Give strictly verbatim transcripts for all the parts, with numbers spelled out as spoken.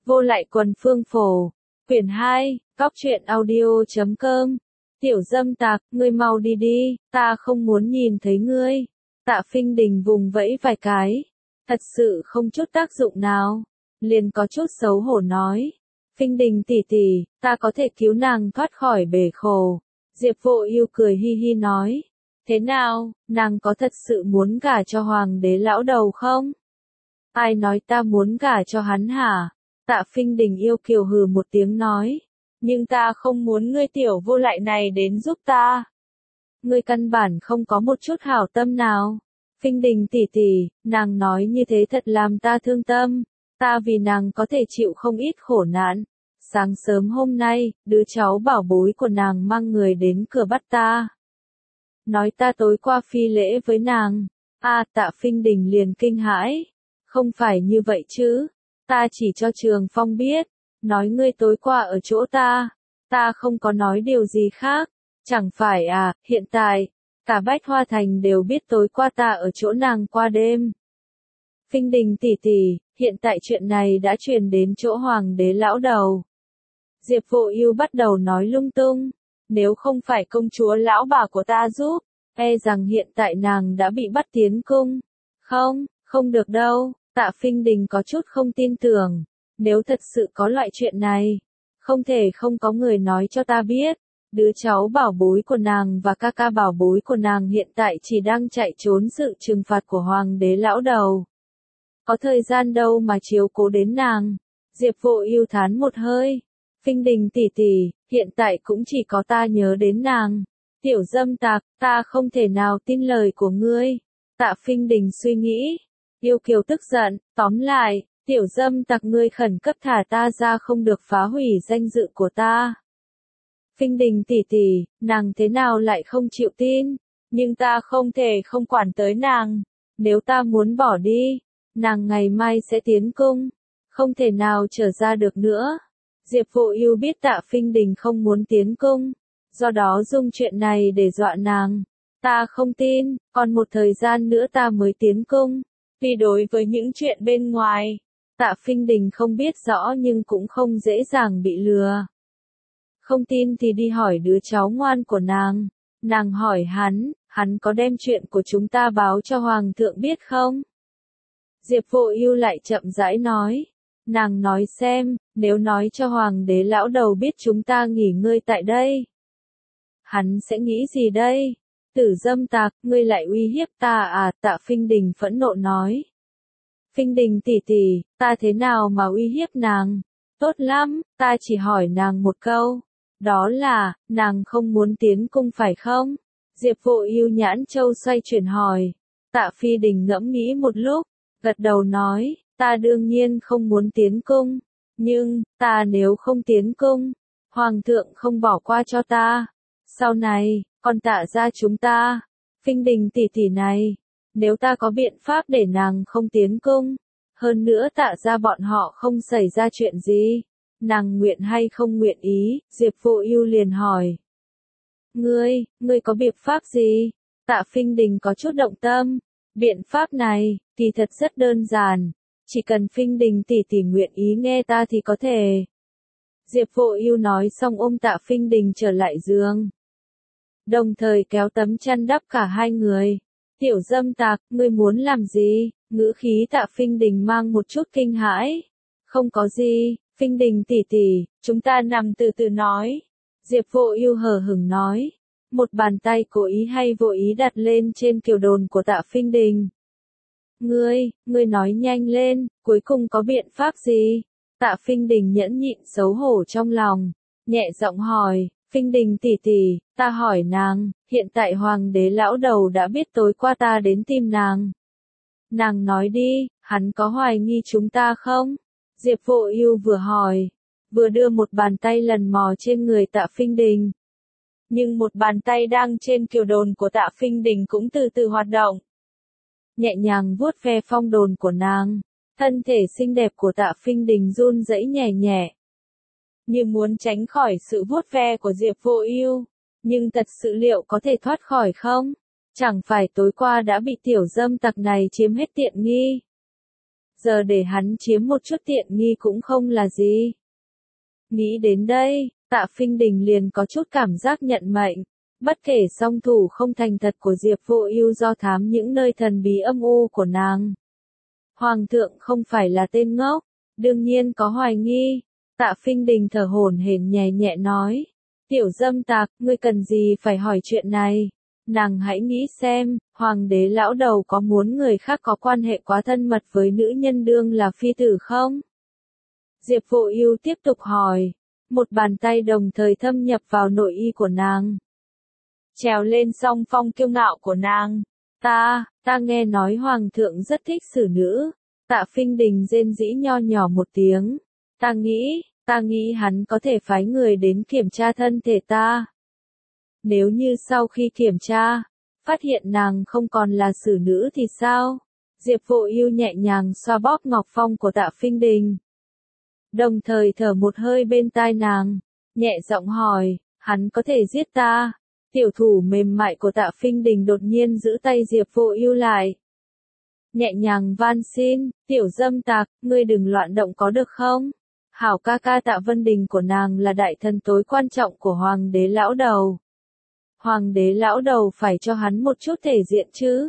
Vô lại quần phương phổ. Quyển hai, Cóc truyện audio chấm com. Tiểu dâm tặc, ngươi mau đi đi, ta không muốn nhìn thấy ngươi. Tạ Phinh Đình vùng vẫy vài cái. Thật sự không chút tác dụng nào. Liền có chút xấu hổ nói. Phinh Đình tỷ tỷ, ta có thể cứu nàng thoát khỏi bể khổ. Diệp Vô Ưu cười hi hi nói. Thế nào, nàng có thật sự muốn gả cho hoàng đế lão đầu không? Ai nói ta muốn gả cho hắn hả? Tạ Phinh Đình yêu kiều hừ một tiếng nói. Nhưng ta không muốn ngươi tiểu vô lại này đến giúp ta. Ngươi căn bản không có một chút hảo tâm nào. Phinh Đình tỷ tỷ, nàng nói như thế thật làm ta thương tâm. Ta vì nàng có thể chịu không ít khổ nạn. Sáng sớm hôm nay, đứa cháu bảo bối của nàng mang người đến cửa bắt ta. Nói ta tối qua phi lễ với nàng. A, à, Tạ Phinh Đình liền kinh hãi. Không phải như vậy chứ. Ta chỉ cho Trường Phong biết. Nói ngươi tối qua ở chỗ ta. Ta không có nói điều gì khác. Chẳng phải à, hiện tại, cả Bách Hoa Thành đều biết tối qua ta ở chỗ nàng qua đêm. Phinh Đình tỷ tỷ, hiện tại chuyện này đã truyền đến chỗ hoàng đế lão đầu. Diệp Vô Ưu bắt đầu nói lung tung. Nếu không phải công chúa lão bà của ta giúp, e rằng hiện tại nàng đã bị bắt tiến cung. Không, không được đâu, Tạ Phinh Đình có chút không tin tưởng. Nếu thật sự có loại chuyện này, không thể không có người nói cho ta biết. Đứa cháu bảo bối của nàng và ca ca bảo bối của nàng hiện tại chỉ đang chạy trốn sự trừng phạt của hoàng đế lão đầu. Có thời gian đâu mà chiếu cố đến nàng. Diệp Vô Ưu thán một hơi. Phinh Đình tỷ tỷ, hiện tại cũng chỉ có ta nhớ đến nàng. Tiểu dâm tặc, ta không thể nào tin lời của ngươi. Tạ Phinh Đình suy nghĩ. Yêu kiều tức giận, tóm lại, tiểu dâm tặc ngươi khẩn cấp thả ta ra không được phá hủy danh dự của ta. Phinh Đình tỷ tỷ, nàng thế nào lại không chịu tin, nhưng ta không thể không quản tới nàng. Nếu ta muốn bỏ đi, nàng ngày mai sẽ tiến cung, không thể nào trở ra được nữa. Diệp Vô Ưu biết Tạ Phinh Đình không muốn tiến cung, do đó dùng chuyện này để dọa nàng. Ta không tin, còn một thời gian nữa ta mới tiến cung. Vì đối với những chuyện bên ngoài, Tạ Phinh Đình không biết rõ nhưng cũng không dễ dàng bị lừa. Không tin thì đi hỏi đứa cháu ngoan của nàng. Nàng hỏi hắn, hắn có đem chuyện của chúng ta báo cho hoàng thượng biết không? Diệp Vô Ưu lại chậm rãi nói. Nàng nói xem, nếu nói cho hoàng đế lão đầu biết chúng ta nghỉ ngơi tại đây, hắn sẽ nghĩ gì đây? Tử dâm tặc, ngươi lại uy hiếp ta à? Tạ Phinh Đình phẫn nộ nói. Phinh Đình tỷ tỷ, ta thế nào mà uy hiếp nàng? Tốt lắm, ta chỉ hỏi nàng một câu. Đó là, nàng không muốn tiến cung phải không? Diệp Vô Ưu nhãn châu xoay chuyển hỏi. Tạ Phi Đình ngẫm nghĩ một lúc, gật đầu nói, ta đương nhiên không muốn tiến cung. Nhưng, ta nếu không tiến cung, hoàng thượng không bỏ qua cho ta. Sau này, còn Tạ gia chúng ta, Phinh Đình tỷ tỷ này, nếu ta có biện pháp để nàng không tiến cung, hơn nữa Tạ gia bọn họ không xảy ra chuyện gì, nàng nguyện hay không nguyện ý? Diệp Vô Ưu liền hỏi. Ngươi, ngươi có biện pháp gì? Tạ Phinh Đình có chút động tâm. Biện pháp này, thì thật rất đơn giản. Chỉ cần Phinh Đình tỷ tỷ nguyện ý nghe ta thì có thể. Diệp Vô Ưu nói xong ôm Tạ Phinh Đình trở lại giường. Đồng thời kéo tấm chăn đắp cả hai người. Tiểu dâm tặc, ngươi muốn làm gì? Ngữ khí Tạ Phinh Đình mang một chút kinh hãi. Không có gì, Phinh Đình tỷ tỷ, chúng ta nằm từ từ nói. Diệp Vô Ưu hờ hững nói. Một bàn tay cố ý hay vô ý đặt lên trên kiều đồn của Tạ Phinh Đình. Ngươi, ngươi nói nhanh lên, cuối cùng có biện pháp gì? Tạ Phinh Đình nhẫn nhịn xấu hổ trong lòng, nhẹ giọng hỏi. Phinh Đình tỷ tỷ, ta hỏi nàng, hiện tại hoàng đế lão đầu đã biết tối qua ta đến tìm nàng. Nàng nói đi, hắn có hoài nghi chúng ta không? Diệp Vô Ưu vừa hỏi, vừa đưa một bàn tay lần mò trên người Tạ Phinh Đình. Nhưng một bàn tay đang trên kiều đồn của Tạ Phinh Đình cũng từ từ hoạt động. Nhẹ nhàng vuốt ve phong đồn của nàng, thân thể xinh đẹp của Tạ Phinh Đình run rẩy nhẹ nhẹ, như muốn tránh khỏi sự vuốt ve của Diệp Vô Ưu, nhưng thật sự liệu có thể thoát khỏi không? Chẳng phải tối qua đã bị tiểu dâm tặc này chiếm hết tiện nghi. giờ để hắn chiếm một chút tiện nghi cũng không là gì. Nghĩ đến đây, Tạ Phinh Đình liền có chút cảm giác nhận mệnh. Bất kể song thủ không thành thật của Diệp Vô Ưu do thám những nơi thần bí âm u của nàng. Hoàng thượng không phải là tên ngốc, đương nhiên có hoài nghi. Tạ Phinh Đình thở hổn hển nhẹ nhẹ nói, tiểu dâm tặc, ngươi cần gì phải hỏi chuyện này? Nàng hãy nghĩ xem, hoàng đế lão đầu có muốn người khác có quan hệ quá thân mật với nữ nhân đương là phi tử không? Diệp Vô Ưu tiếp tục hỏi, một bàn tay đồng thời thâm nhập vào nội y của nàng. Trèo lên song phong kiêu ngạo của nàng. Ta, ta nghe nói hoàng thượng rất thích xử nữ. Tạ Phinh Đình rên rỉ nho nhỏ một tiếng. Ta nghĩ, ta nghĩ hắn có thể phái người đến kiểm tra thân thể ta. Nếu như sau khi kiểm tra, phát hiện nàng không còn là xử nữ thì sao? Diệp Vô Ưu nhẹ nhàng xoa bóp ngọc phong của Tạ Phinh Đình. Đồng thời thở một hơi bên tai nàng, nhẹ giọng hỏi, hắn có thể giết ta? Tiểu thủ mềm mại của Tạ Phinh Đình đột nhiên giữ tay Diệp Vô Ưu lại. Nhẹ nhàng van xin, tiểu dâm tặc, ngươi đừng loạn động có được không? Hảo ca ca Tạ Vân Đình của nàng là đại thần tối quan trọng của hoàng đế lão đầu. Hoàng đế lão đầu phải cho hắn một chút thể diện chứ.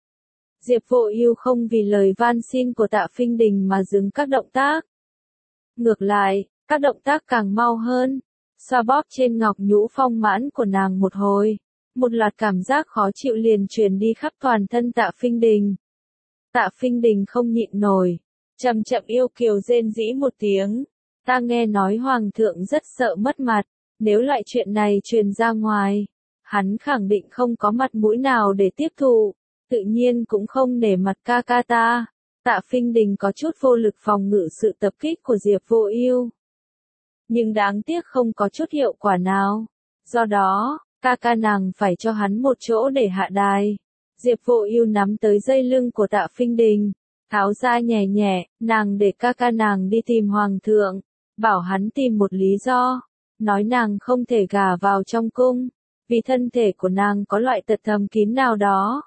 Diệp Vô Ưu không vì lời van xin của Tạ Phinh Đình mà dừng các động tác. Ngược lại, các động tác càng mau hơn. Xoa bóp trên ngọc nhũ phong mãn của nàng một hồi, một loạt cảm giác khó chịu liền truyền đi khắp toàn thân Tạ Phinh Đình. Tạ Phinh Đình không nhịn nổi, chậm chậm yêu kiều rên rỉ một tiếng. Ta nghe nói hoàng thượng rất sợ mất mặt, nếu loại chuyện này truyền ra ngoài, hắn khẳng định không có mặt mũi nào để tiếp thụ, tự nhiên cũng không nể mặt ca ca ta. Tạ Phinh Đình có chút vô lực phòng ngự sự tập kích của Diệp Vô Ưu. Nhưng đáng tiếc không có chút hiệu quả nào. Do đó, ca ca nàng phải cho hắn một chỗ để hạ đài. Diệp Vô Ưu nắm tới dây lưng của Tạ Phinh Đình, tháo ra nhẹ nhẹ, nàng để ca ca nàng đi tìm hoàng thượng, bảo hắn tìm một lý do, nói nàng không thể gả vào trong cung, vì thân thể của nàng có loại tật thầm kín nào đó.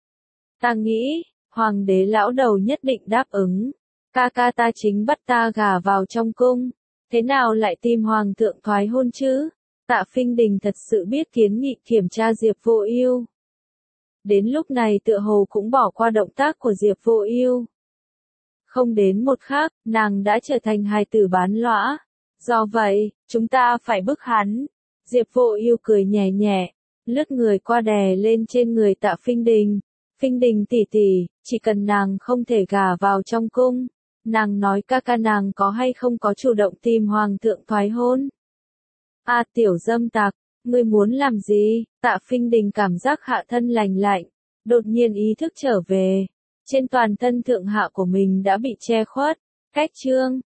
Ta nghĩ, hoàng đế lão đầu nhất định đáp ứng, ca ca ta chính bắt ta gả vào trong cung. Thế nào lại tìm hoàng thượng thoái hôn chứ? Tạ Phinh Đình thật sự biết kiến nghị kiểm tra Diệp Vô Ưu. Đến lúc này tựa hồ cũng bỏ qua động tác của Diệp Vô Ưu. Không đến một khắc, nàng đã trở thành hài tử bán lõa. Do vậy, chúng ta phải bức hắn. Diệp Vô Ưu cười nhẹ nhẹ, lướt người qua đè lên trên người Tạ Phinh Đình. Phinh Đình tỷ tỷ, chỉ cần nàng không thể gả vào trong cung. Nàng nói ca ca nàng có hay không có chủ động tìm hoàng thượng thoái hôn? A à, tiểu dâm tặc, ngươi muốn làm gì? Tạ Phinh Đình cảm giác hạ thân lành lạnh, đột nhiên ý thức trở về. Trên toàn thân thượng hạ của mình đã bị che khuất. Cách chương